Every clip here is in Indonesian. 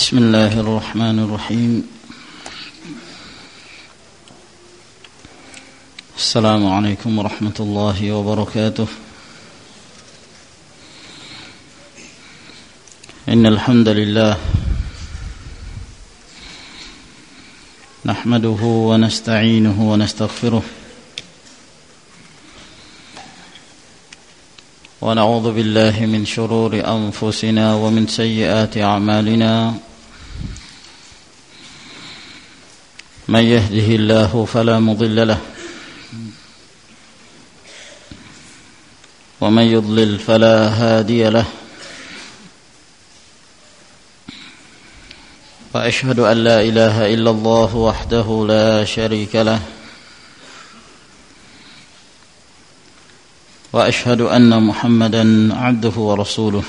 بسم الله الرحمن الرحيم. السلام عليكم ورحمة الله وبركاته. إن الحمد لله نحمده ونستعينه ونستغفره ونعوذ بالله من شرور أنفسنا ومن سيئات أعمالنا. من يهده الله فلا مضل له ومن يضلل فلا هادي له. وأشهد أن لا إله إلا الله وحده لا شريك له وأشهد أن محمدا عبده ورسوله.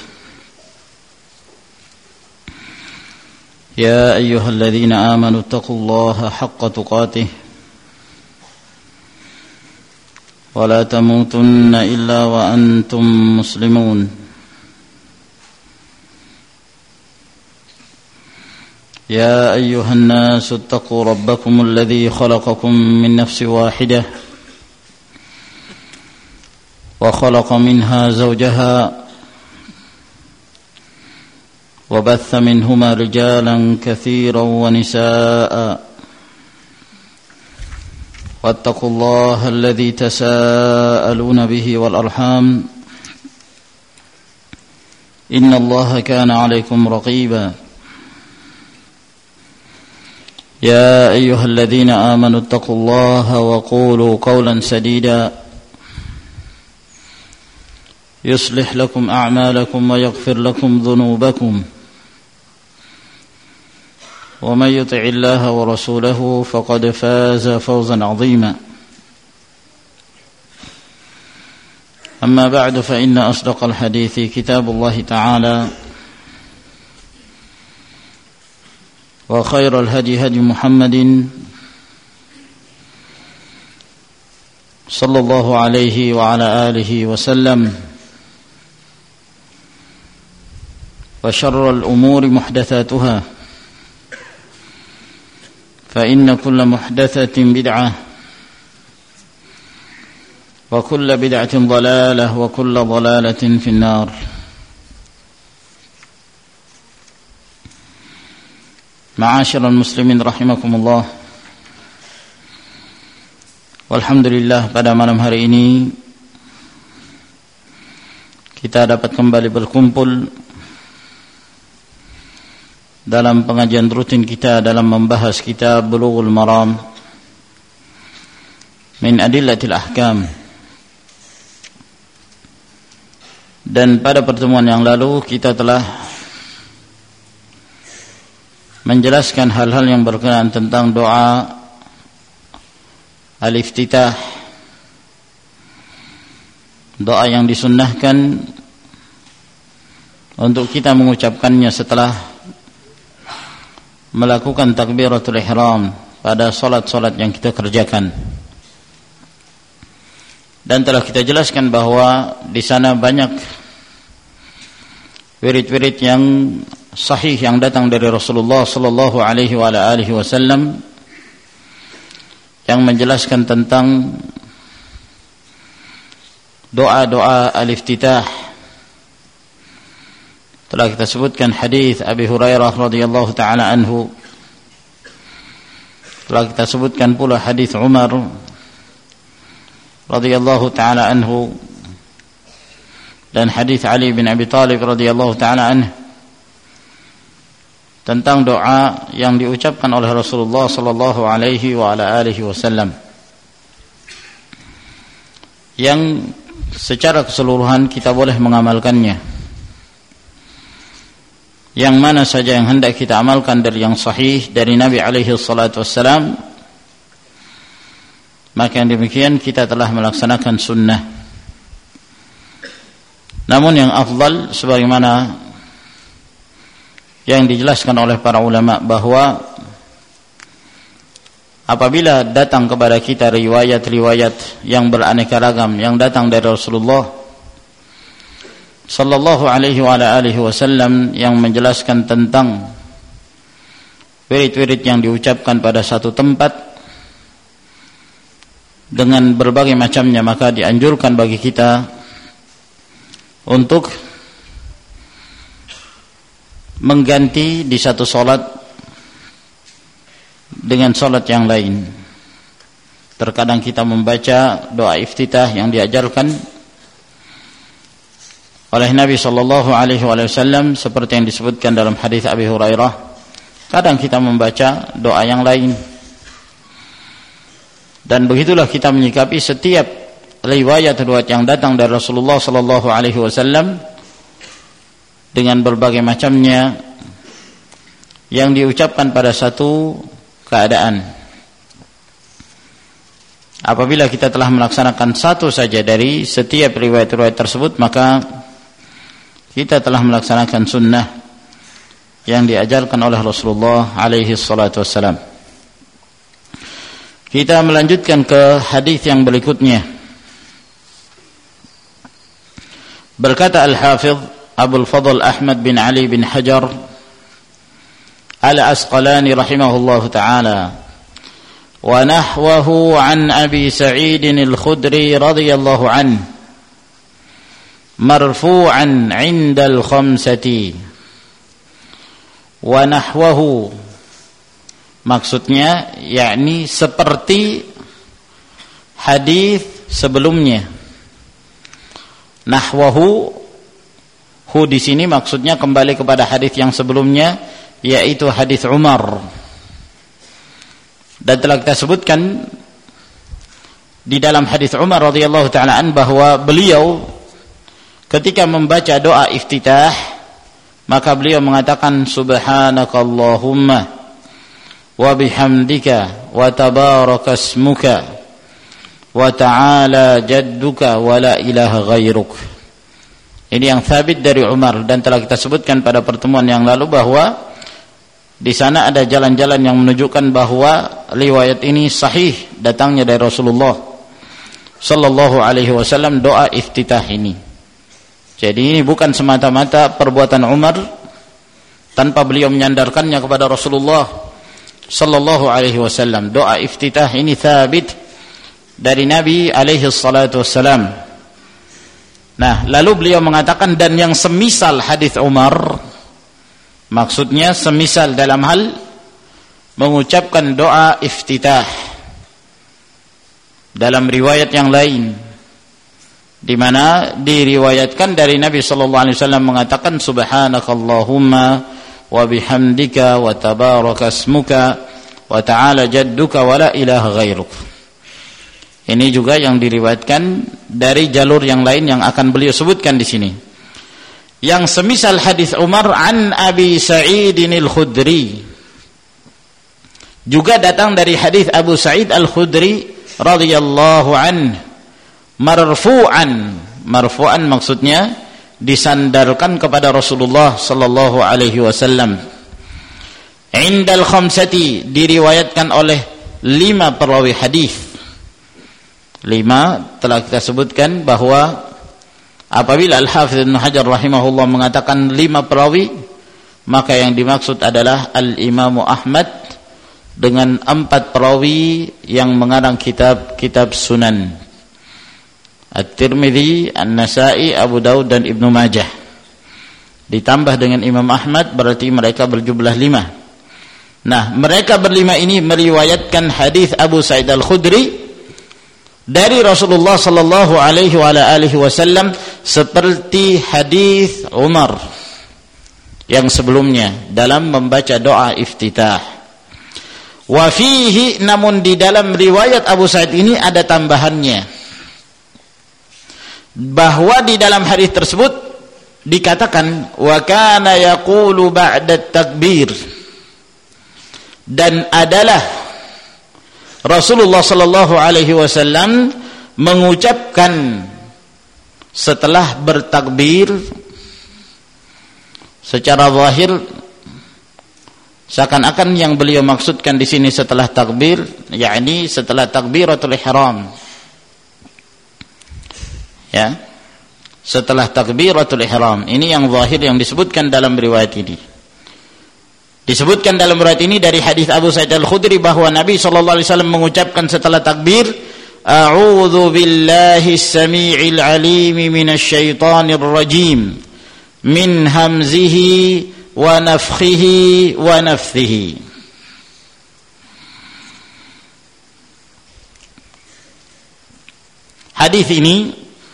يا أيها الذين آمنوا اتقوا الله حق تقاته ولا تموتن إلا وأنتم مسلمون. يا أيها الناس اتقوا ربكم الذي خلقكم من نفس واحدة وخلق منها زوجها وبث منهما رجالا كثيرا ونساء واتقوا الله الذي تساءلون به والأرحام إن الله كان عليكم رقيبا. يا أيها الذين آمنوا اتقوا الله وقولوا قولا سديدا يصلح لكم أعمالكم ويغفر لكم ذنوبكم ومن يطع الله ورسوله فقد فاز فوزا عظيما. أما بعد فإن أصدق الحديث كتاب الله تعالى وخير الهدي هدي محمد صلى الله عليه وعلى آله وسلم وشر الأمور محدثاتها فإن كل محدثة بدعة وكل بدعة ضلالة وكل ضلالة في النار. معاشر المسلمين rahimakumullah. Walhamdulillah, pada malam hari ini kita dapat kembali berkumpul dalam pengajian rutin kita dalam membahas kitab Bulughul Maram min Adillatil Ahkam. Dan pada pertemuan yang lalu kita telah menjelaskan hal-hal yang berkenaan tentang doa al-iftitah, doa yang disunnahkan untuk kita mengucapkannya setelah melakukan takbiratul ihram pada salat-salat yang kita kerjakan. Dan telah kita jelaskan bahwa di sana banyak wirid-wirid yang sahih yang datang dari Rasulullah sallallahu alaihi wa alihi wasallam yang menjelaskan tentang doa-doa al-iftitah. Telah kita sebutkan hadis Abi Hurairah radhiyallahu taala anhu. Telah kita sebutkan pula hadis Umar radhiyallahu taala anhu dan hadis Ali bin Abi Thalib radhiyallahu taala anhu tentang doa yang diucapkan oleh Rasulullah sallallahu alaihi wa ala alihi wasallam yang secara keseluruhan kita boleh mengamalkannya. Yang mana saja yang hendak kita amalkan dari yang sahih dari Nabi alaihi salatu wassalam, maka yang demikian kita telah melaksanakan sunnah. Namun yang afdal sebagaimana yang dijelaskan oleh para ulama bahwa apabila datang kepada kita riwayat-riwayat yang beraneka ragam yang datang dari Rasulullah sallallahu alaihi wa alihi wasallam yang menjelaskan tentang wirid-wirid yang diucapkan pada satu tempat dengan berbagai macamnya, maka dianjurkan bagi kita untuk mengganti di satu solat dengan solat yang lain. Terkadang kita membaca doa iftitah yang diajarkan oleh Nabi sallallahu alaihi wasallam seperti yang disebutkan dalam hadis Abi Hurairah. Kadang kita membaca doa yang lain. Dan begitulah kita menyikapi setiap riwayat-riwayat yang datang dari Rasulullah sallallahu alaihi wasallam dengan berbagai macamnya yang diucapkan pada satu keadaan. Apabila kita telah melaksanakan satu saja dari setiap riwayat-riwayat tersebut, maka kita telah melaksanakan sunnah yang diajarkan oleh Rasulullah alaihi salatu wassalam. Kita melanjutkan ke hadis yang berikutnya. Berkata Al-Hafidh Abul Fadl Ahmad bin Ali bin Hajar Al-Asqalani rahimahullahu ta'ala, wa nahwahu an Abi Sa'id al-Khudri radhiyallahu anhu marfu'an 'inda al-khamsati. Wa nahwahu maksudnya yakni seperti hadis sebelumnya. Nahwahu, hu di sini maksudnya kembali kepada hadis yang sebelumnya, yaitu hadis Umar. Dan telah kita sebutkan di dalam hadis Umar radhiyallahu taala an bahwa beliau ketika membaca doa iftitah maka beliau mengatakan subhanakallahumma wa bihamdika wa tabarakasmuka wa ta'ala jadduka wa la ilaha ghairuk. Ini yang sabit dari Umar, dan telah kita sebutkan pada pertemuan yang lalu bahwa di sana ada jalan-jalan yang menunjukkan bahwa riwayat ini sahih datangnya dari Rasulullah sallallahu alaihi wasallam doa iftitah ini. Jadi ini bukan semata-mata perbuatan Umar tanpa beliau menyandarkannya kepada Rasulullah sallallahu alaihi wasallam. Doa iftitah ini sabit dari Nabi alaihi salatu wasallam. Nah, lalu beliau mengatakan dan yang semisal hadis Umar, maksudnya semisal dalam hal mengucapkan doa iftitah dalam riwayat yang lain, di mana diriwayatkan dari Nabi sallallahu alaihi wasallam mengatakan subhanakallahumma wa bihamdika wa tabarakasmuka wa ta'ala jadduka wa la ilaha ghairuk. Ini juga yang diriwayatkan dari jalur yang lain yang akan beliau sebutkan di sini. Yang semisal hadis Umar an Abi Sa'id al-Khudri, juga datang dari hadis Abu Sa'id al-Khudri radhiyallahu anhu marfu'an. Marfu'an maksudnya disandarkan kepada Rasulullah sallallahu alaihi wasallam. Indal khamsati, diriwayatkan oleh 5 perawi hadis. 5 telah kita sebutkan bahwa apabila Al-Hafidh Ibnu Hajar rahimahullah mengatakan 5 perawi, maka yang dimaksud adalah Al-Imam Ahmad dengan 4 perawi yang mengarang kitab-kitab Sunan, At-Tirmidzi, An-Nasa'i, Abu Daud dan Ibnu Majah. Ditambah dengan Imam Ahmad berarti mereka berjumlah 5. Nah, mereka berlima ini meriwayatkan hadis Abu Sa'id al-Khudri dari Rasulullah sallallahu alaihi wasallam seperti hadis Umar yang sebelumnya dalam membaca doa iftitah. Wa fihi, namun di dalam riwayat Abu Sa'id ini ada tambahannya, bahwa di dalam hadis tersebut dikatakan wa kana yaqulu ba'da takbir, dan adalah Rasulullah sallallahu alaihi wasallam mengucapkan setelah bertakbir, secara zahir seakan-akan yang beliau maksudkan di sini setelah takbir, yakni setelah takbiratul ihram. Ya. Setelah takbiratul ihram. Ini yang zahir yang disebutkan dalam riwayat ini. Disebutkan dalam riwayat ini dari hadis Abu Sa'id Al-Khudri bahwa Nabi sallallahu alaihi wasallam mengucapkan setelah takbir, a'udzu billahi as-sami'il 'alim minasyaitonir rajim min hamzihi wa nafthihi wa nafthihi. Hadis ini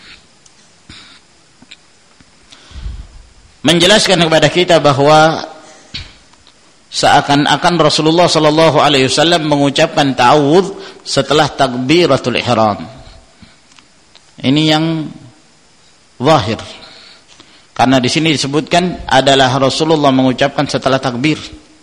menjelaskan kepada kita bahwa seakan-akan Rasulullah sallallahu alaihi wasallam mengucapkan ta'awudz setelah takbiratul ihram. Ini yang zahir. Karena di sini disebutkan adalah Rasulullah mengucapkan setelah takbir.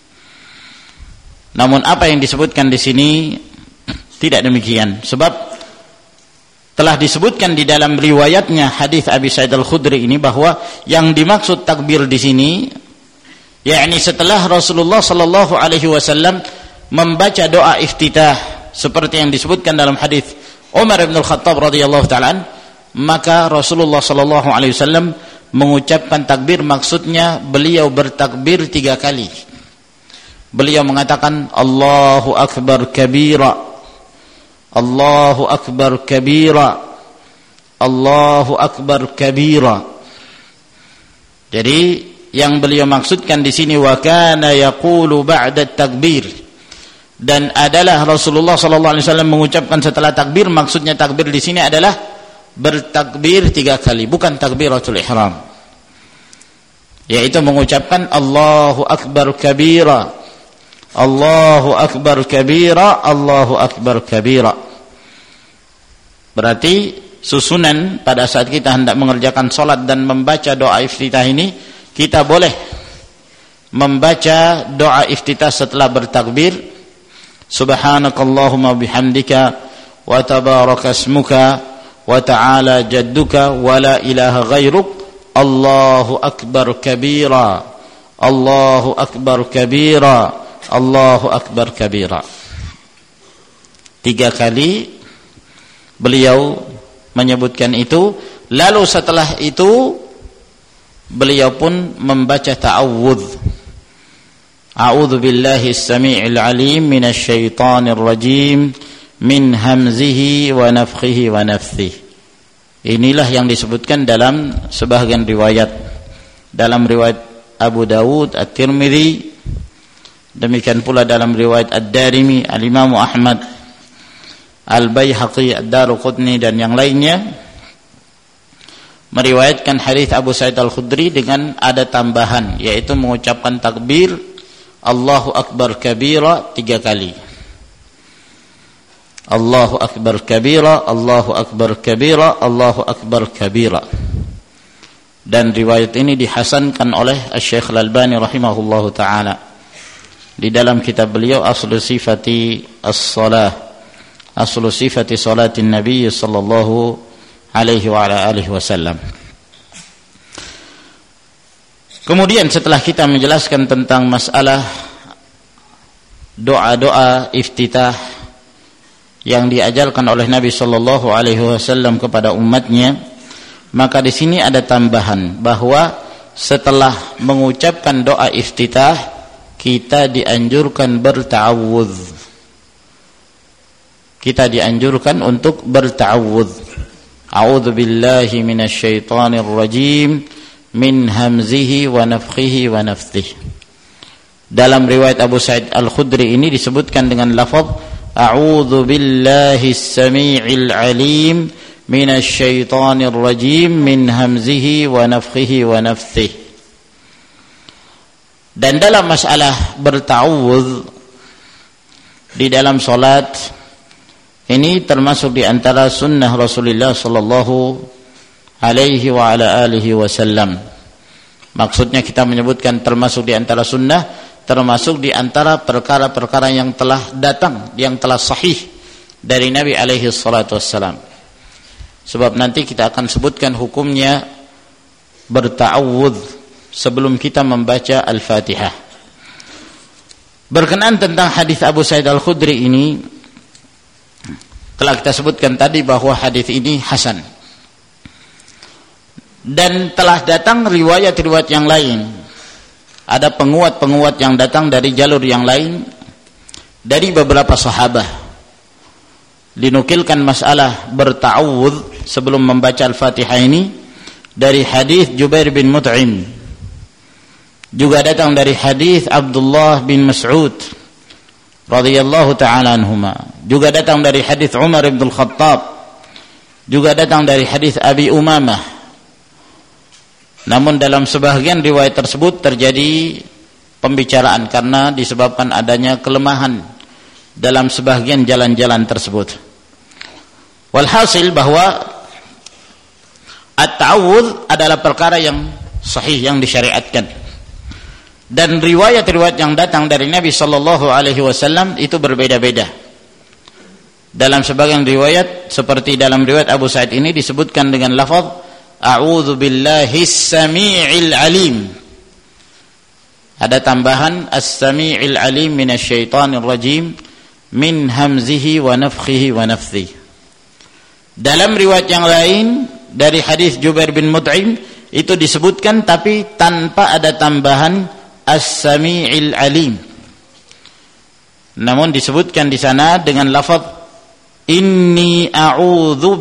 Namun apa yang disebutkan di sini tidak demikian. Sebab telah disebutkan di dalam riwayatnya hadis Abi Sa'id Al-Khudri ini bahwa yang dimaksud takbir di sini yakni setelah Rasulullah sallallahu alaihi wasallam membaca doa iftitah seperti yang disebutkan dalam hadis Umar bin Al-Khattab radhiyallahu ta'ala, maka Rasulullah sallallahu alaihi wasallam mengucapkan takbir, maksudnya beliau bertakbir 3 kali. Beliau mengatakan Allahu akbar kabira, Allahu akbar kabira, Allahu akbar kabira. Jadi yang beliau maksudkan di sini wa kana yaqulu ba'da takbir, dan adalah Rasulullah sallallahu alaihi wasallam mengucapkan setelah takbir, maksudnya takbir di sini adalah bertakbir 3 kali, bukan takbiratul ihram, yaitu mengucapkan Allahu akbar kabira, Allahu akbar kabira, Allahu akbar kabira. Berarti susunan pada saat kita hendak mengerjakan salat dan membaca doa iftitah ini, kita boleh membaca doa iftitah setelah bertakbir, subhanakallahumma bihamdika wa tabaraka ismuka wa ta'ala jadduka wa la ilaha ghairuk, Allahu akbar kabira, Allahu akbar kabira, Allahu akbar kabira. 3 kali beliau menyebutkan itu. Lalu setelah itu beliau pun membaca ta'awudz. A'udzu billahi as-sami'il 'alim minasyaitonir rajim min hamzihi wa nafthihi wa nafthihi. Inilah yang disebutkan dalam sebahagian riwayat. Dalam riwayat Abu Dawud, At-Tirmidzi, demikian pula dalam riwayat Ad-Darimi, Al-Imam Ahmad, Al-Baihaqi, Ad-Daruqutni dan yang lainnya meriwayatkan hadis Abu Sa'id Al-Khudri dengan ada tambahan, yaitu mengucapkan takbir Allahu akbar kabira 3 kali. Allahu akbar kabira, Allahu akbar kabira, Allahu akbar kabira. Dan riwayat ini dihasankan oleh Syekh Al-Albani rahimahullahu taala di dalam kitab beliau Aslu Sifati As-Salah, Aslu Sifati Salatin Nabi sallallahu alaihi wa ala alihi wasallam. Kemudian setelah kita menjelaskan tentang masalah doa-doa iftitah yang diajarkan oleh Nabi sallallahu alaihi wasallam kepada umatnya, maka di sini ada tambahan bahwa setelah mengucapkan doa iftitah kita dianjurkan berta'awudz. Kita dianjurkan untuk berta'awudz. A'udzu billahi minasyaitonir rajim min hamzihi wa nafthihi wa nafthihi. Dalam riwayat Abu Sa'id Al-Khudri ini disebutkan dengan lafaz a'udzu billahi as-sami'il 'alim minasyaitonir rajim min hamzihi wa nafthihi wa nafthihi. Dan dalam masalah berta'awudz di dalam salat ini termasuk di antara sunnah Rasulullah sallallahu alaihi wa ala alihi wasallam. Maksudnya kita menyebutkan termasuk di antara sunnah, termasuk di antara perkara-perkara yang telah datang, yang telah sahih dari Nabi alaihi salatu wassalam. Sebab nanti kita akan sebutkan hukumnya berta'awudz sebelum kita membaca Al-Fatihah. Berkenaan tentang hadis Abu Sa'id Al-Khudri ini, telah kita sebutkan tadi bahwa hadis ini hasan. Dan telah datang riwayat-riwayat yang lain. ada penguat-penguat yang datang dari jalur yang lain dari beberapa sahabat. Dinukilkan masalah berta'awudz sebelum membaca Al-Fatihah ini dari hadis Jubair bin Mut'im, juga datang dari hadis Abdullah bin Mas'ud radhiyallahu ta'ala anhuma, juga datang dari hadis Umar bin Al-Khattab, juga datang dari hadis Abi Umamah. Namun dalam sebahagian riwayat tersebut terjadi pembicaraan karena disebabkan adanya kelemahan dalam sebahagian jalan-jalan tersebut. Walhasil bahwa at-ta'awudz adalah perkara yang sahih, yang disyariatkan. Dan riwayat-riwayat yang datang dari Nabi sallallahu alaihi wasallam itu berbeda-beda. Dalam sebagian riwayat seperti dalam riwayat Abu Sa'id ini disebutkan dengan lafaz a'udzu billahis samii'il alim. Ada tambahan as-samii'il alim minasyaitonir rajim min hamzihi wa nafthihi wa nafthihi. Dalam riwayat yang lain dari hadis Jubair bin Mut'im itu disebutkan tapi tanpa ada tambahan as-samii'il alim. Namun disebutkan di sana dengan lafaz inni a'udzu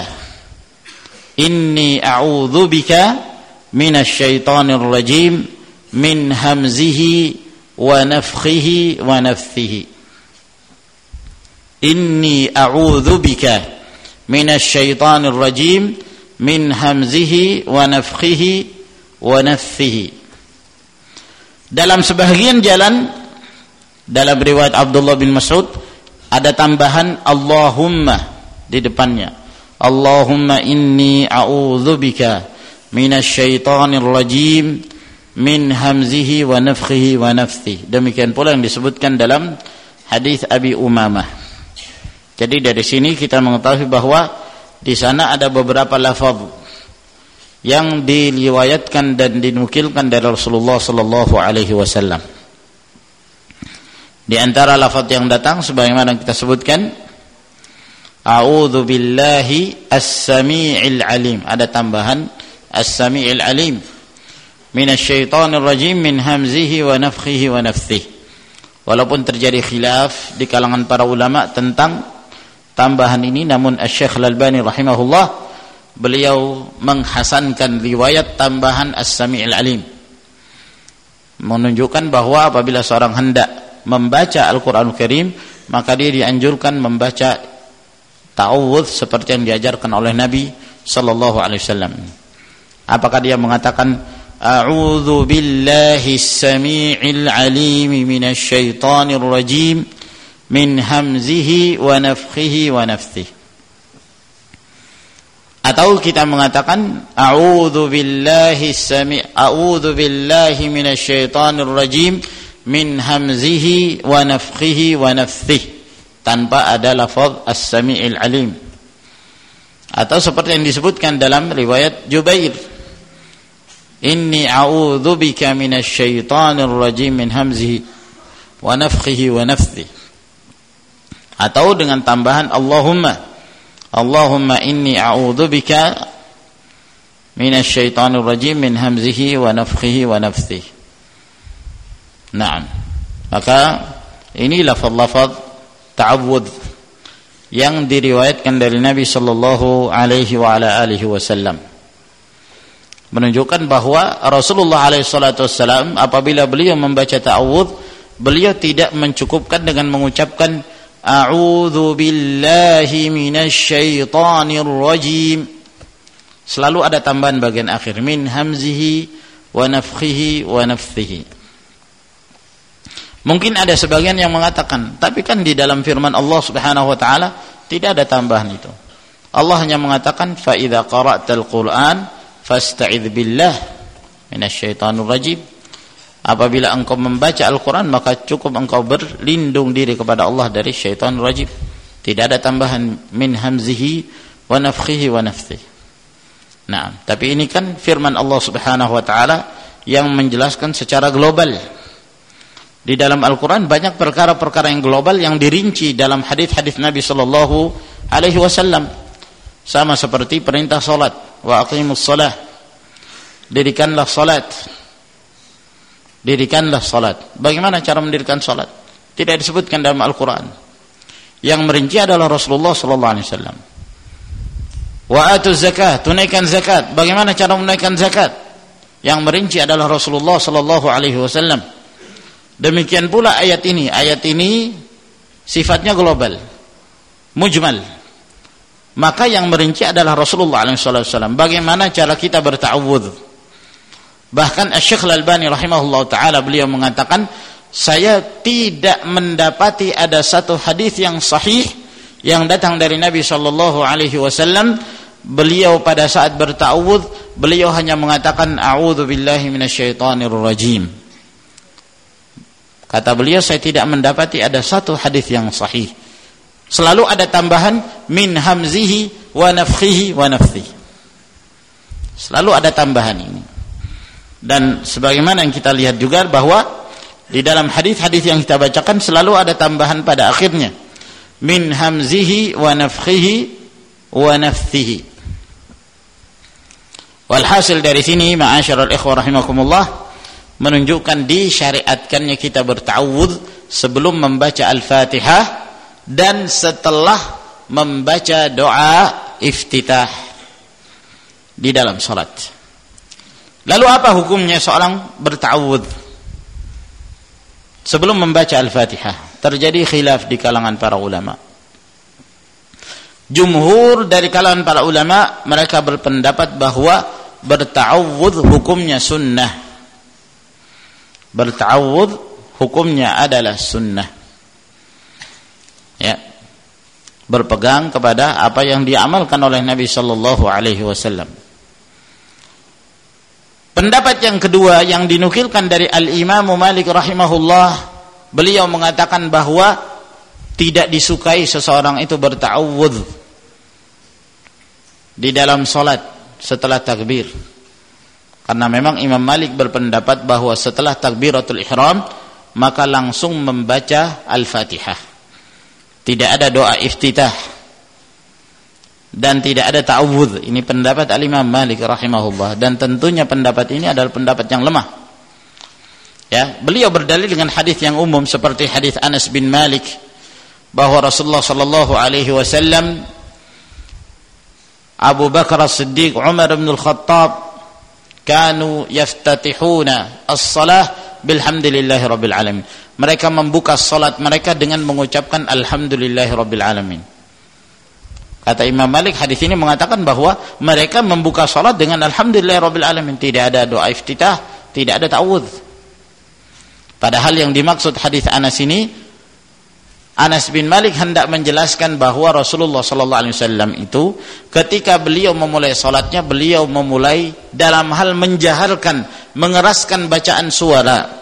bika minasyaitonir rajim min hamzihi wa nafthihi wa nafthihi. Inni a'udzu bika minasyaitonir rajim min hamzihi wa nafthihi wa nafthihi. Dalam sebahagian jalan dalam riwayat Abdullah bin Mas'ud ada tambahan Allahumma di depannya. Allahumma inni a'udzubika minasyaitonir rajim min hamzihi wa nafthihi wa nafthihi. Demikian pula yang disebutkan dalam hadis Abi Umamah. Jadi dari sini kita mengetahui bahwa di sana ada beberapa lafaz yang diriwayatkan dan dinukilkan dari Rasulullah sallallahu alaihi wasallam. Di antara lafaz yang datang sebagaimana kita sebutkan a'udzu billahi as-samii'il alim, ada tambahan as-samii'il alim minasyaitonir rajim min hamzihi wa nafthihi wa nafthihi. Walaupun terjadi khilaf di kalangan para ulama tentang tambahan ini, namun Asy-Syaikh Al-Albani rahimahullah beliau menghasankan riwayat tambahan as-samii'il alim, menunjukkan bahwa apabila seorang hendak membaca Al-Qur'anul Karim maka dia dianjurkan membaca ta'awudz seperti yang diajarkan oleh Nabi sallallahu alaihi wasallam. Apakah dia mengatakan a'udzu billahis samii'il alim minasyaitonir rajim min hamzihi wa nafthihi wa nafthihi, atau kita mengatakan a'udzu billahi minasyaitonir rajim min hamzihi wa nafthihi wa nafthihi tanpa ada lafaz as-sami'il alim, atau seperti yang disebutkan dalam riwayat Jubair inni a'udzu bika minasyaitonir rajim min hamzihi wa nafthihi wa nafthihi, atau dengan tambahan Allahumma inni a'udzu bika minasyaitonir rajim min hamzihi wa nafthihi wa nafthihi. Naam, maka ini lafaz-lafaz ta'awudz yang diriwayatkan dari Nabi sallallahu alaihi wa ala alihi wasallam, menunjukkan bahwa Rasulullah alaihi salatu wasallam apabila beliau membaca ta'awudz, beliau tidak mencukupkan dengan mengucapkan a'udzu billahi minasyaitonir rajim. Selalu ada tambahan bagian akhir min hamzihi wa nafthihi wa nafthihi. Mungkin ada sebagian yang mengatakan, tapi kan di dalam firman Allah Subhanahu wa taala tidak ada tambahan itu. Allah hanya mengatakan fa idza qara'tal Qur'an fasta'idz billah minasyaitonir rajim. Apabila engkau membaca Al-Qur'an maka cukup engkau berlindung diri kepada Allah dari syaitan rajim. Tidak ada tambahan min hamzihi wa nafthihi wa nafthihi. Nah, tapi ini kan firman Allah Subhanahu wa taala yang menjelaskan secara global. Di dalam Al-Quran banyak perkara-perkara yang global yang dirinci dalam hadis-hadis Nabi sallallahu alaihi wasallam. Sama seperti perintah salat, wa aqimus shalah, dirikanlah salat. dirikanlah salat. Bagaimana cara mendirikan salat? Tidak disebutkan dalam Al-Quran. Yang merinci adalah Rasulullah sallallahu alaihi wasallam. Wa atuz zakah, tunaikan zakat. Bagaimana cara menunaikan zakat? Yang merinci adalah Rasulullah sallallahu alaihi wasallam. Demikian pula ayat ini. Ayat ini sifatnya global, mujmal. Maka yang merinci adalah Rasulullah sallallahu alaihi wasallam. Bagaimana cara kita berta'awudz? Bahkan Asy-Syaikh Al-Albani rahimahullah taala beliau mengatakan, saya tidak mendapati ada satu hadis yang sahih yang datang dari Nabi sallallahu alaihi wasallam beliau pada saat berta'awudz beliau hanya mengatakan a'udzu billahi minasyaitonir rajim. Kata beliau, saya tidak mendapati ada satu hadis yang sahih. Selalu ada tambahan min hamzihi wa nafthihi wa nafthihi. Selalu ada tambahan ini. Dan sebagaimana yang kita lihat juga bahwa di dalam hadis-hadis yang kita bacakan selalu ada tambahan pada akhirnya min hamzihi wa nafthihi wa nafthihi. Walhasil dari sini ma'asyiral ikhwah rahimakumullah menunjukkan disyariatkannya kita berta'awudz sebelum membaca Al-Fatihah dan setelah membaca doa iftitah di dalam salat. Lalu apa hukumnya seorang berta'awudz sebelum membaca Al-Fatihah? Terjadi khilaf di kalangan para ulama. Jumhur dari kalangan para ulama mereka berpendapat bahwa berta'awudz hukumnya sunnah. Berta'awudz hukumnya adalah sunnah. Ya. Berpegang kepada apa yang diamalkan oleh Nabi sallallahu alaihi wasallam. Pendapat yang kedua yang dinukilkan dari Al-Imam Malik rahimahullah, beliau mengatakan bahwa tidak disukai seseorang itu berta'awudz di dalam salat setelah takbir. Karena memang Imam Malik berpendapat bahwa setelah takbiratul ihram maka langsung membaca Al-Fatihah. Tidak ada doa iftitah dan tidak ada ta'awudz. Ini pendapat Al-Imam Malik rahimahullah, dan tentunya pendapat ini adalah pendapat yang lemah. Ya, beliau berdalil dengan hadis yang umum seperti hadis Anas bin Malik bahwa Rasulullah sallallahu alaihi wasallam, Abu Bakar As-Siddiq, Umar bin Al-Khattab kanu yaftatihuna as-salah bilhamdillahi rabbil alamin. Mereka membuka salat mereka dengan mengucapkan alhamdulillahi rabbil alamin. Kata Imam Malik, hadis ini mengatakan bahwa mereka membuka salat dengan alhamdulillahi rabbil alamin, tidak ada doa iftitah, tidak ada ta'awudz. Padahal yang dimaksud hadis Anas ini, Anas bin Malik hendak menjelaskan bahwa Rasulullah sallallahu alaihi wasallam itu ketika beliau memulai salatnya, beliau memulai dalam hal menjaharkan, mengeraskan bacaan suara.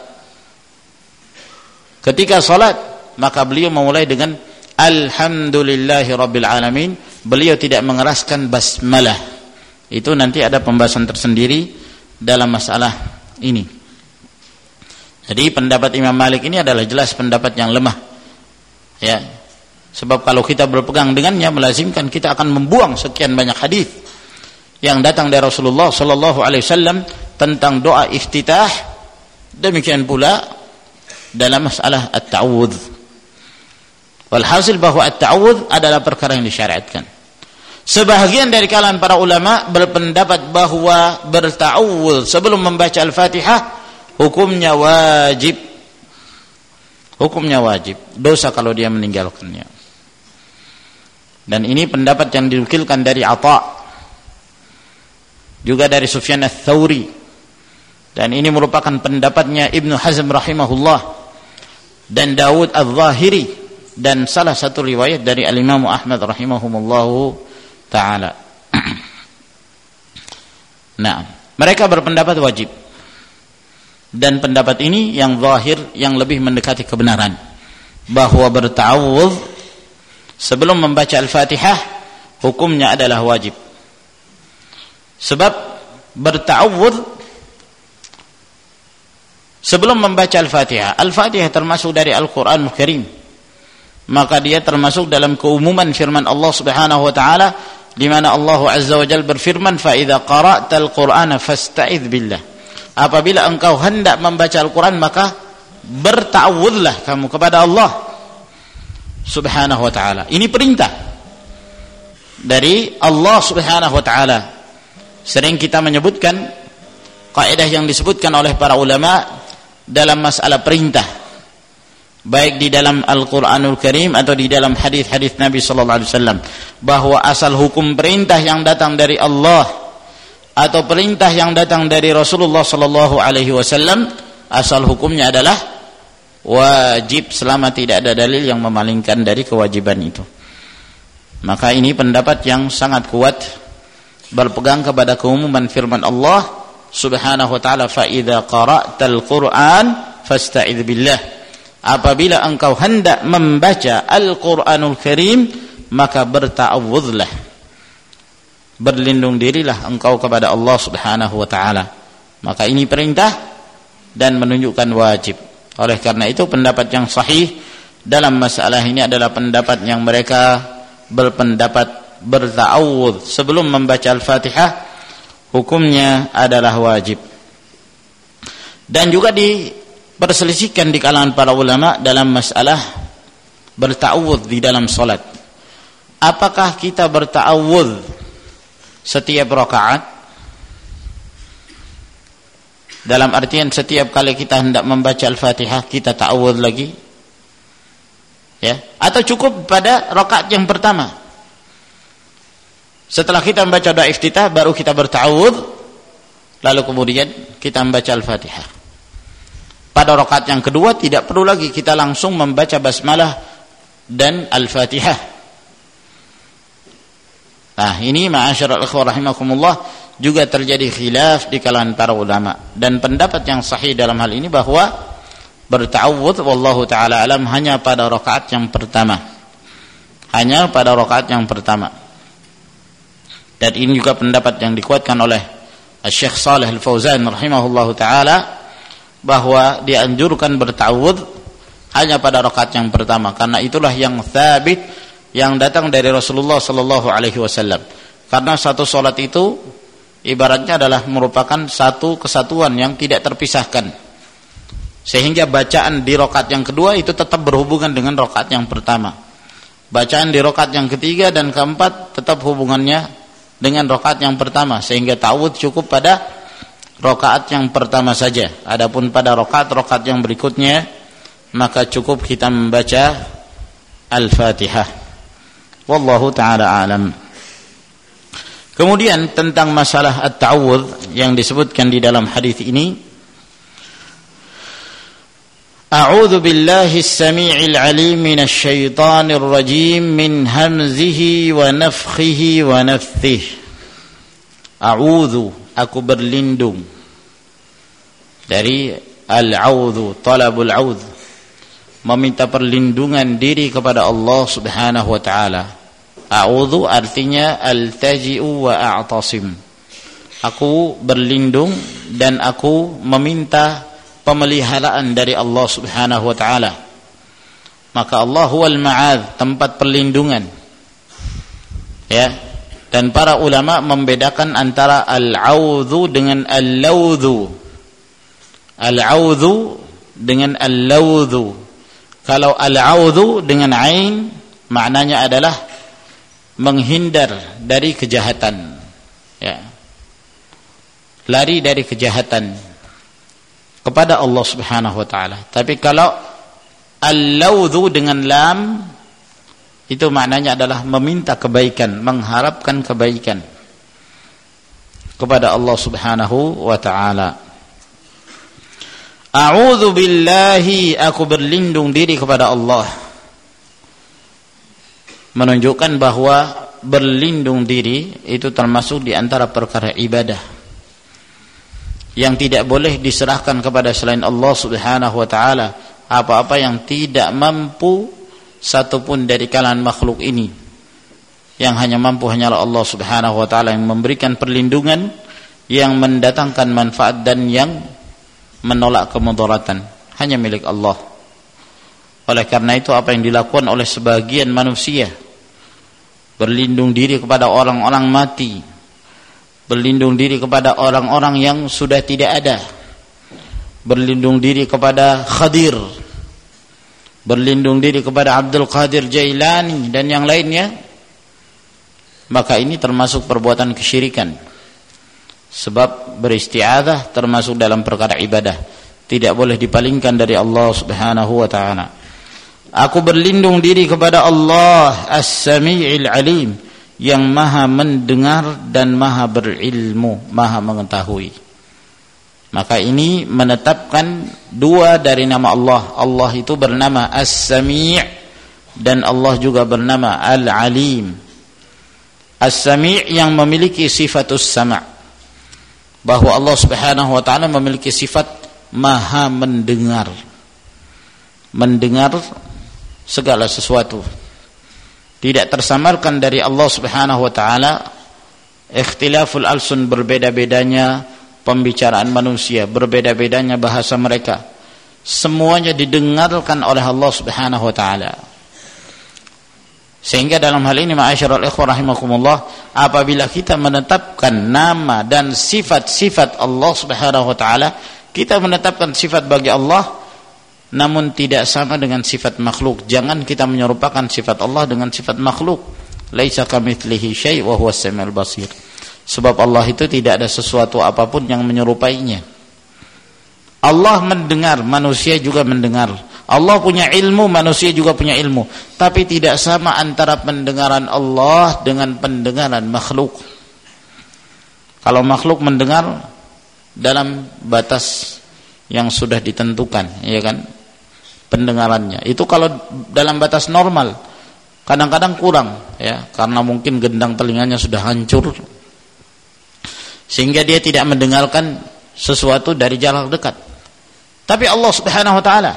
Ketika salat, maka beliau memulai dengan alhamdulillahi rabbil alamin. Beliau tidak mengeraskan basmalah. Itu nanti ada pembahasan tersendiri dalam masalah ini. Jadi pendapat Imam Malik ini adalah jelas pendapat yang lemah. Ya. Sebab kalau kita berpegang dengannya, melazimkan kita akan membuang sekian banyak hadis yang datang dari Rasulullah sallallahu alaihi wasallam tentang doa iftitah. Demikian pula dalam masalah at-ta'awudz. Walhasil bahwa at-ta'awudz adalah perkara yang disyariatkan. Sebahagian dari kalangan para ulama berpendapat bahwa berta'awudz sebelum membaca Al-Fatihah hukumnya wajib. Hukumnya wajib. Dosa kalau dia meninggalkannya. Dan ini pendapat yang dinukilkan dari Atha, juga dari Sufyan Ats-Tsauri. Dan ini merupakan pendapatnya Ibnu Hazm rahimahullah dan Dawud Adz-Dzahiri, dan salah satu riwayat dari Al-Imam Ahmad rahimahumullahu ta'ala. Nah, mereka berpendapat wajib. Dan pendapat ini yang zahir, yang lebih mendekati kebenaran, bahwa berta'awudz sebelum membaca Al-Fatihah hukumnya adalah wajib. Sebab berta'awudz sebelum membaca Al-Fatihah, Al-Fatihah termasuk dari Al-Quranul Karim, maka dia termasuk dalam keumuman firman Allah Subhanahu wa taala, di mana Allah Azza wa Jalla berfirman, "Fa idza qara'tal Qur'ana fasta'idz billah." apabila engkau hendak membaca Al-Quran maka berta'awudlah kamu kepada Allah subhanahu wa ta'ala. Ini perintah dari Allah subhanahu wa ta'ala. Sering kita menyebutkan kaidah yang disebutkan oleh para ulama dalam masalah perintah, baik di dalam Al-Quranul Karim atau di dalam hadis-hadis Nabi sallallahu alaihi wasallam, bahwa asal hukum perintah yang datang dari Allah atau perintah yang datang dari Rasulullah sallallahu alaihi wasallam, asal hukumnya adalah wajib selama tidak ada dalil yang memalingkan dari kewajiban itu. Maka ini pendapat yang sangat kuat, berpegang kepada keumuman firman Allah subhanahu wa ta'ala, fa idza qara'tal Qur'an fasta'idz billah. Apabila engkau hendak membaca Al-Qur'anul Karim maka berta'awudzlah, berlindung dirilah engkau kepada Allah subhanahu wa ta'ala. Maka ini perintah dan menunjukkan wajib. Oleh karena itu pendapat yang sahih dalam masalah ini adalah pendapat yang mereka berpendapat berta'awudz sebelum membaca Al-Fatihah hukumnya adalah wajib. Dan juga diperselisihkan di kalangan para ulama dalam masalah berta'awudz di dalam salat. Apakah kita berta'awudz setiap rakaat? Dalam artian setiap kali kita hendak membaca Al-Fatihah kita ta'awudz lagi? Ya, atau cukup pada rakaat yang pertama? Setelah kita membaca doa iftitah baru kita berta'awudz, lalu kemudian kita membaca Al-Fatihah. Pada rakaat yang kedua tidak perlu lagi kita langsung membaca basmalah dan Al-Fatihah. Nah, ini ma'asyiral ikhwah rahimakumullah juga terjadi khilaf di kalangan para ulama, dan pendapat yang sahih dalam hal ini bahwa berta'awudz wallahu taala alam hanya pada rakaat yang pertama. Hanya pada rakaat yang pertama. Dan ini juga pendapat yang dikuatkan oleh Syekh Shalih Al-Fauzan rahimahullahu taala, bahwa dianjurkan berta'awudz hanya pada rakaat yang pertama, karena itulah yang tsabit yang datang dari Rasulullah sallallahu alaihi wasallam. Karena satu salat itu ibaratnya adalah merupakan satu kesatuan yang tidak terpisahkan, sehingga bacaan di rakaat yang kedua itu tetap berhubungan dengan rakaat yang pertama. Bacaan di rakaat yang ketiga dan keempat tetap hubungannya dengan rakaat yang pertama, sehingga ta'awudz cukup pada rakaat yang pertama saja. Adapun pada rakaat yang berikutnya maka cukup kita membaca Al-Fatihah. Wallahu taala alam. Kemudian tentang masalah at-ta'awudz yang disebutkan di dalam hadis ini, A'udzu billahi as-sami'il 'alim minasy syaithanir rajim min hamzihi wa nafthihi wa nafthihi. A'udzu, aku berlindung dari al-'audzu, talabul 'audz, meminta perlindungan diri kepada Allah Subhanahu wa taala. A'udzu artinya altaji'u wa a'tasim. Aku berlindung dan aku meminta pemeliharaan dari Allah Subhanahu wa taala. Maka Allah huwal ma'adz, tempat perlindungan. Ya. Dan para ulama membedakan antara al-'audzu dengan al-laudzu. Al-'audzu dengan al-laudzu. Kalau al-'audzu dengan ain maknanya adalah menghindar dari kejahatan, ya, lari dari kejahatan kepada Allah Subhanahu wa taala. Tapi kalau al-laudzu dengan lam itu maknanya adalah meminta kebaikan, mengharapkan kebaikan kepada Allah Subhanahu wa taala. A'udzu billahi, aku berlindung diri kepada Allah. Menunjukkan bahwa berlindung diri itu termasuk di antara perkara ibadah yang tidak boleh diserahkan kepada selain Allah Subhanahu wa taala. Apa-apa yang tidak mampu satupun dari kalangan makhluk ini, yang hanya mampu hanyalah Allah Subhanahu wa taala yang memberikan perlindungan, yang mendatangkan manfaat dan yang menolak kemudaratan, hanya milik Allah. Oleh karena itu apa yang dilakukan oleh sebagian manusia, berlindung diri kepada orang-orang mati, berlindung diri kepada orang-orang yang sudah tidak ada, berlindung diri kepada Khadir, berlindung diri kepada Abdul Qadir Jailani dan yang lainnya, maka ini termasuk perbuatan kesyirikan. Sebab beristi'adzah termasuk dalam perkara ibadah, tidak boleh dipalingkan dari Allah Subhanahu wa ta'ala. Aku berlindung diri kepada Allah As-Sami'il Alim, yang maha mendengar dan maha berilmu, maha mengetahui. Maka ini menetapkan dua dari nama Allah. Allah itu bernama As-Sami' dan Allah juga bernama Al-Alim. As-Sami' yang memiliki sifatus sama', bahwa Allah Subhanahu wa ta'ala memiliki sifat maha mendengar, mendengar segala sesuatu. Tidak tersamarkan dari Allah Subhanahu wa ta'ala. Ikhtilaful alsun, berbeda-bedanya pembicaraan manusia, berbeda-bedanya bahasa mereka, semuanya didengarkan oleh Allah Subhanahu wa ta'ala. Sehingga dalam hal ini ma'asyiral ikhwah rahimakumullah, apabila kita menetapkan nama dan sifat-sifat Allah Subhanahu wa ta'ala, kita menetapkan sifat bagi Allah namun tidak sama dengan sifat makhluk. Jangan kita menyerupakan sifat Allah dengan sifat makhluk. Laisa kamitslihi syai' wa huwas samiul basir. Sebab Allah itu tidak ada sesuatu apapun yang menyerupainya. Allah mendengar, manusia juga mendengar. Allah punya ilmu, manusia juga punya ilmu. Tapi tidak sama antara pendengaran Allah dengan pendengaran makhluk. Kalau makhluk mendengar dalam batas yang sudah ditentukan, ya kan, pendengarannya. Itu kalau dalam batas normal. Kadang-kadang kurang, ya, karena mungkin gendang telinganya sudah hancur, sehingga dia tidak mendengarkan sesuatu dari jarak dekat. Tapi Allah Subhanahu wa ta'ala,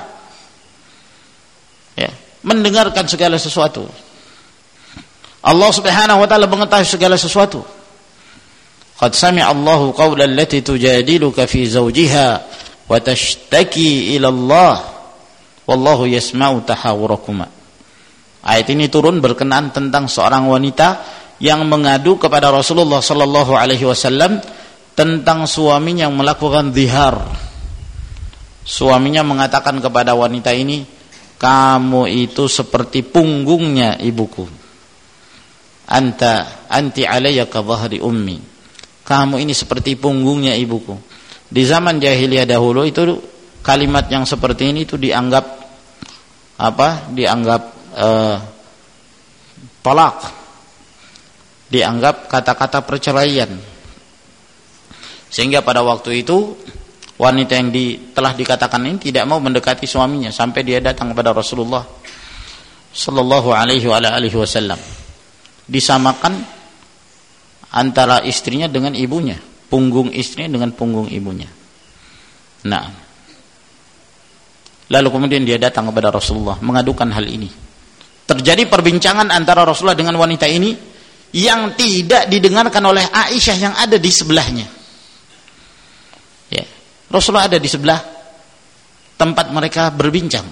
ya, mendengarkan segala sesuatu. Allah Subhanahu wa ta'ala mengetahui segala sesuatu. Qad sami'a Allahu qawla allati tujadiluka fi zawjiha wa tashtaki ila Allah wallahu yasma'u tahawurakuma. Ayat ini turun berkenaan tentang seorang wanita yang mengadu kepada Rasulullah sallallahu alaihi wasallam tentang suaminya yang melakukan zihar. Suaminya mengatakan kepada wanita ini, kamu itu seperti punggungnya ibuku. Anti alayya ka dhahri ummi. Kamu ini seperti punggungnya ibuku. Di zaman jahiliyah dahulu itu kalimat yang seperti ini itu dianggap apa? Dianggap tolak, dianggap kata-kata perceraian. Sehingga pada waktu itu wanita yang telah dikatakan ini tidak mau mendekati suaminya sampai dia datang kepada Rasulullah sallallahu alaihi wasallam. Disamakan antara istrinya dengan ibunya, punggung istrinya dengan punggung ibunya. Nah, lalu kemudian dia datang kepada Rasulullah mengadukan hal ini. Terjadi perbincangan antara Rasulullah dengan wanita ini yang tidak didengarkan oleh Aisyah yang ada di sebelahnya. Ya, Rasulullah ada di sebelah tempat mereka berbincang.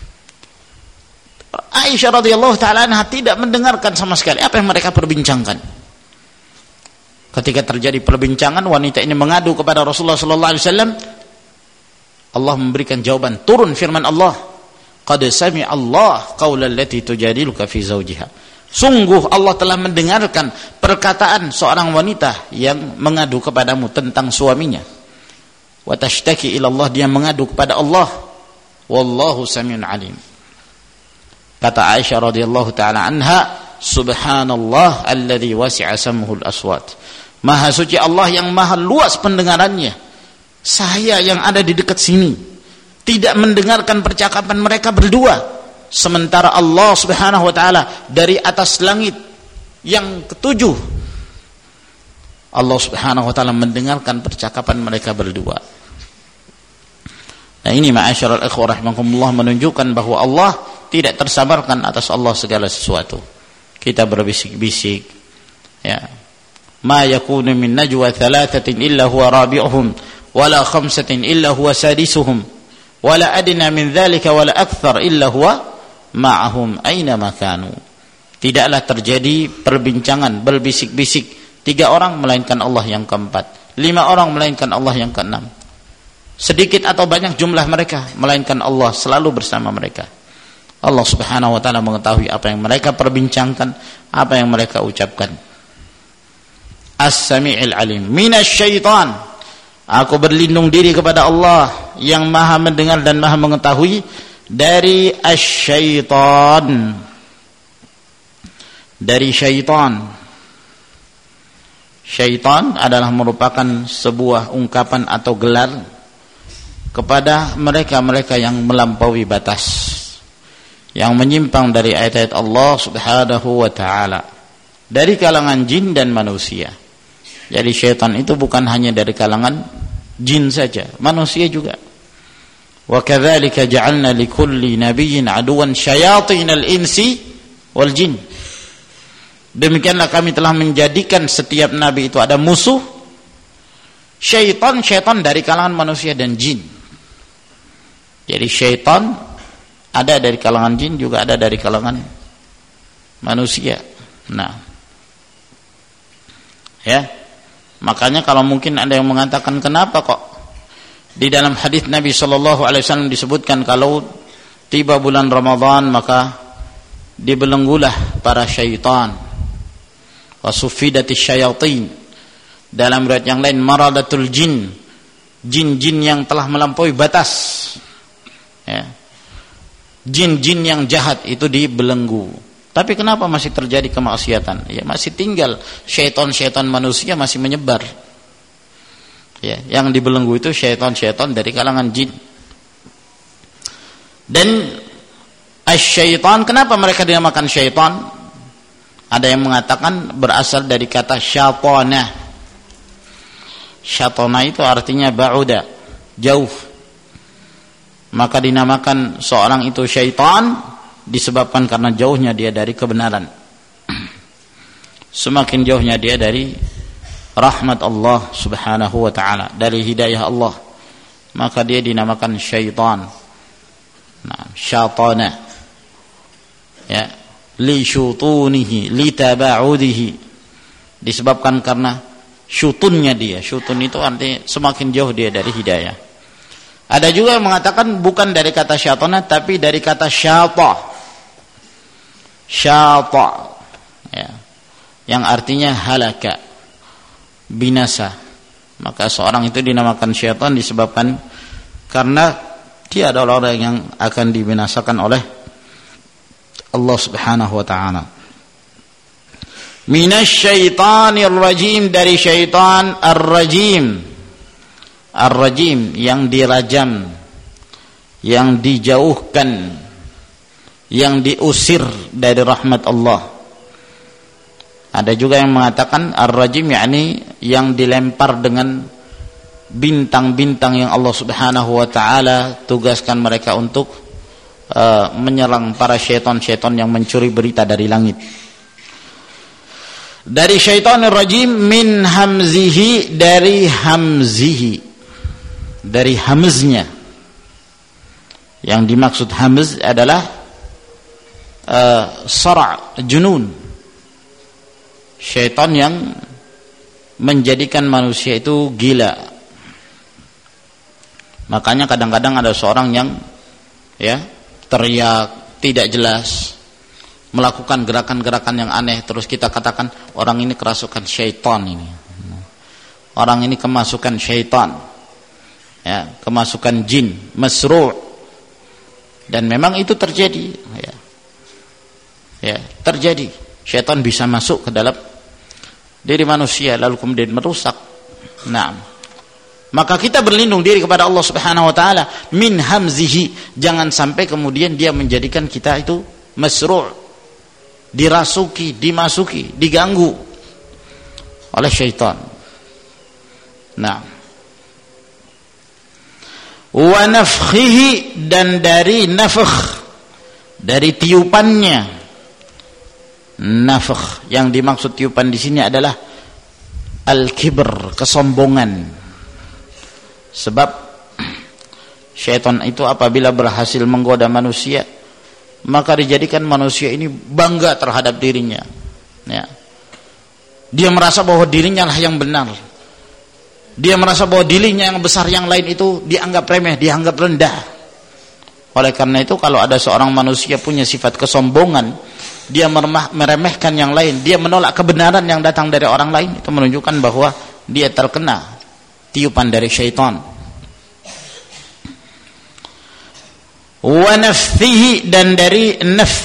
Aisyah radhiyallahu taala anha tidak mendengarkan sama sekali apa yang mereka perbincangkan. Ketika terjadi perbincangan, wanita ini mengadu kepada Rasulullah sallallahu alaihi wasallam. Allah memberikan jawaban, turun firman Allah, qad sami'a Allah qaulal lati tujadiluka fi zawjiha. Sungguh Allah telah mendengarkan perkataan seorang wanita yang mengadu kepadamu tentang suaminya. Wa tashtaki ila Allah, dia mengadu kepada Allah. Wallahu samiun alim. Kata Aisyah radhiyallahu taala anha, subhanallah alladzi wasi'a sam'uhul aswat. Maha suci Allah yang maha luas pendengarannya. Saya yang ada di dekat sini tidak mendengarkan percakapan mereka berdua, sementara Allah Subhanahu wa taala dari atas langit yang ketujuh, Allah Subhanahu wa taala mendengarkan percakapan mereka berdua. Nah, ini ma'asyiral ikhwah rahimakumullah menunjukkan bahwa Allah tidak tersamarkan atas Allah segala sesuatu. Kita berbisik-bisik, ya, ma yakunu min najwa thalathatin illa huwa rabi'uhum wala khamsatin illa huwa sadisuhum wala adna min dzalika wala akthar illa huwa ma'ahum aina ma kanu. Tidaklah terjadi perbincangan berbisik-bisik 3 orang melainkan Allah yang keempat, 5 orang melainkan Allah yang keenam. sedikit atau banyak jumlah mereka, melainkan Allah selalu bersama mereka. Allah Subhanahu wa taala mengetahui apa yang mereka perbincangkan, apa yang mereka ucapkan. As-Sami'il Alim. Minasyaitan. Aku berlindung diri kepada Allah yang Maha mendengar dan Maha mengetahui dari asy-syaitan. Dari syaitan. Syaitan adalah merupakan sebuah ungkapan atau gelar kepada mereka-mereka yang melampaui batas, yang menyimpang dari ayat-ayat Allah Subhanahu wa taala, dari kalangan jin dan manusia. Jadi syaitan itu bukan hanya dari kalangan jin saja, manusia juga. Wa kadzalika ja'alna likulli nabiyyin aduwan syayatinal insi wal jin. Demikianlah kami telah menjadikan setiap nabi itu ada musuh syaitan dari kalangan manusia dan jin. Jadi syaitan ada dari kalangan jin, juga ada dari kalangan manusia. Nah, ya, makanya kalau mungkin ada yang mengatakan kenapa kok di dalam hadis Nabi SAW disebutkan kalau tiba bulan Ramadan maka dibelenggulah para syaitan, wasufidatis syayatin. Dalam riwayat yang lain maradatul jin, jin-jin yang telah melampaui batas, ya, jin-jin yang jahat itu dibelenggu. Tapi kenapa masih terjadi kemaksiatan? Ya, masih tinggal syaitan-syaitan manusia masih menyebar. Ya, yang dibelenggu itu syaitan-syaitan dari kalangan jin. Dan asy-syaitan, kenapa mereka dinamakan syaitan? Ada yang mengatakan berasal dari kata syatana. Syatana itu artinya ba'uda, jauh. Maka dinamakan seorang itu syaitan disebabkan karena jauhnya dia dari kebenaran. Semakin jauhnya dia dari rahmat Allah Subhanahu wa taala, dari hidayah Allah, maka dia dinamakan syaitan. Nah, syatana. Ya, li syutunihi, li taba'udihi, disebabkan karena syutunnya dia. Syutun itu artinya semakin jauh dia dari hidayah. Ada juga yang mengatakan bukan dari kata syatana tapi dari kata syata. Syata, ya, yang artinya halaka, binasa. Maka seorang itu dinamakan syaitan disebabkan karena dia adalah orang yang akan dibinasakan oleh Allah Subhanahu wa taala. Minasyaitonir rajim, dari syaitan ar-rajim. Ar-rajim yang dirajam, yang dijauhkan, yang diusir dari rahmat Allah. Ada juga yang mengatakan ar-rajim yakni yang dilempar dengan bintang-bintang yang Allah Subhanahu wa taala tugaskan mereka untuk menyerang para syaitan-syaitan yang mencuri berita dari langit. Dari syaitanir rajim, min hamzihi, dari hamzihi, dari hamznya. Yang dimaksud hamz adalah sara', junun, syaitan yang menjadikan manusia itu gila. Makanya kadang-kadang ada seorang yang ya teriak tidak jelas, melakukan gerakan-gerakan yang aneh, terus kita katakan orang ini kerasukan syaitan, ini orang ini kemasukan syaitan, ya, kemasukan jin, masru'. Dan memang itu terjadi, ya, terjadi. Syaitan bisa masuk ke dalam diri manusia lalu kemudian merusak. Nah, maka kita berlindung diri kepada Allah Subhanahu wa taala min hamzihi, jangan sampai kemudian dia menjadikan kita itu masru', dirasuki, dimasuki, diganggu oleh syaitan. Nah, wa nafkhihi, dan dari nafkh, dari tiupannya. Nafkh yang dimaksud tiupan di sini adalah al-kibr, kesombongan. Sebab syaitan itu apabila berhasil menggoda manusia, maka dijadikan manusia ini bangga terhadap dirinya. Ya. Dia merasa bahwa dirinya lah yang benar. Dia merasa bahwa dirinya yang besar, yang lain itu dianggap remeh, dianggap rendah. Oleh karena itu kalau ada seorang manusia punya sifat kesombongan, dia meremehkan yang lain, dia menolak kebenaran yang datang dari orang lain, itu menunjukkan bahwa dia terkena tiupan dari syaitan. Wa nafthihi, dan dari nafth.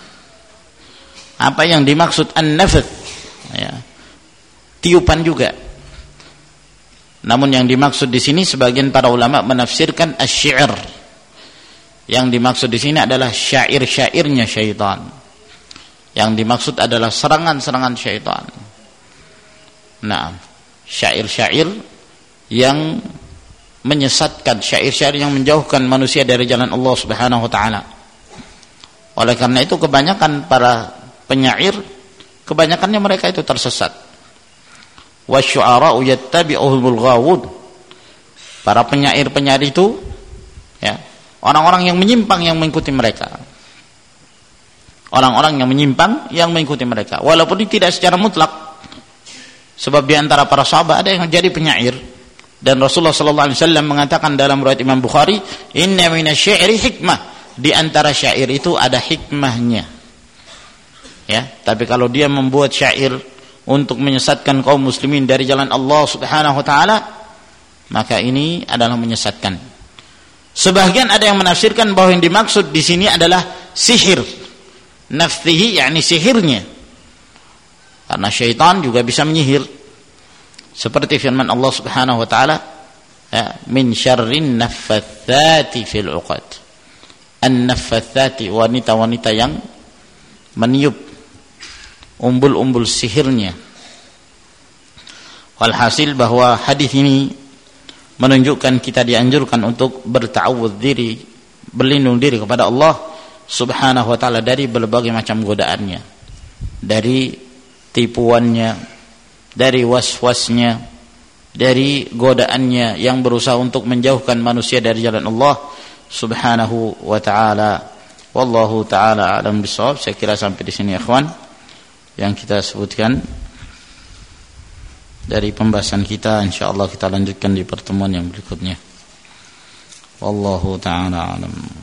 Apa yang dimaksud an-nafth? Ya, tiupan juga. Namun yang dimaksud di sini sebagian para ulama menafsirkan asy-syi'r. Yang dimaksud di sini adalah syair-syairnya syaitan. Yang dimaksud adalah serangan-serangan syaitan. Nah, syair-syair yang menyesatkan, syair-syair yang menjauhkan manusia dari jalan Allah Subhanahu wa taala. Oleh karena itu kebanyakan para penyair, kebanyakannya mereka itu tersesat. Wasyu'ara'u yattabi'uhumul ghawun. Para penyair-penyair itu ya, orang-orang yang menyimpang yang mengikuti mereka. Orang-orang yang menyimpang yang mengikuti mereka. Walaupun tidak secara mutlak. Sebab di antara para sahabat ada yang jadi penyair. Dan Rasulullah sallallahu alaihi wasallam mengatakan dalam riwayat Imam Bukhari, "Inna minasy-syi'ri hikmah." Di antara syair itu ada hikmahnya. Ya, tapi kalau dia membuat syair untuk menyesatkan kaum muslimin dari jalan Allah Subhanahu wa taala, maka ini adalah menyesatkan. Sebagian ada yang menafsirkan bahwa yang dimaksud di sini adalah sihir. Nafthihi yakni sihirnya. Karena syaitan juga bisa menyihir. Seperti firman Allah Subhanahu wa taala, ya, min syarrin naffatsati fil 'uqad. An-naffatsati, wanita-wanita yang meniup umbul-umbul sihirnya. Walhasil bahwa hadis ini menunjukkan kita dianjurkan untuk berta'awudz diri, berlindung diri kepada Allah Subhanahu wa taala dari berbagai macam godaannya, dari tipuannya, dari waswasnya, dari godaannya yang berusaha untuk menjauhkan manusia dari jalan Allah Subhanahu wa taala. Wallahu taala a'lam bishawab. Saya kira sampai di sini ya ikhwan yang kita sebutkan dari pembahasan kita. Insyaallah kita lanjutkan di pertemuan yang berikutnya. Wallahu ta'ala alam.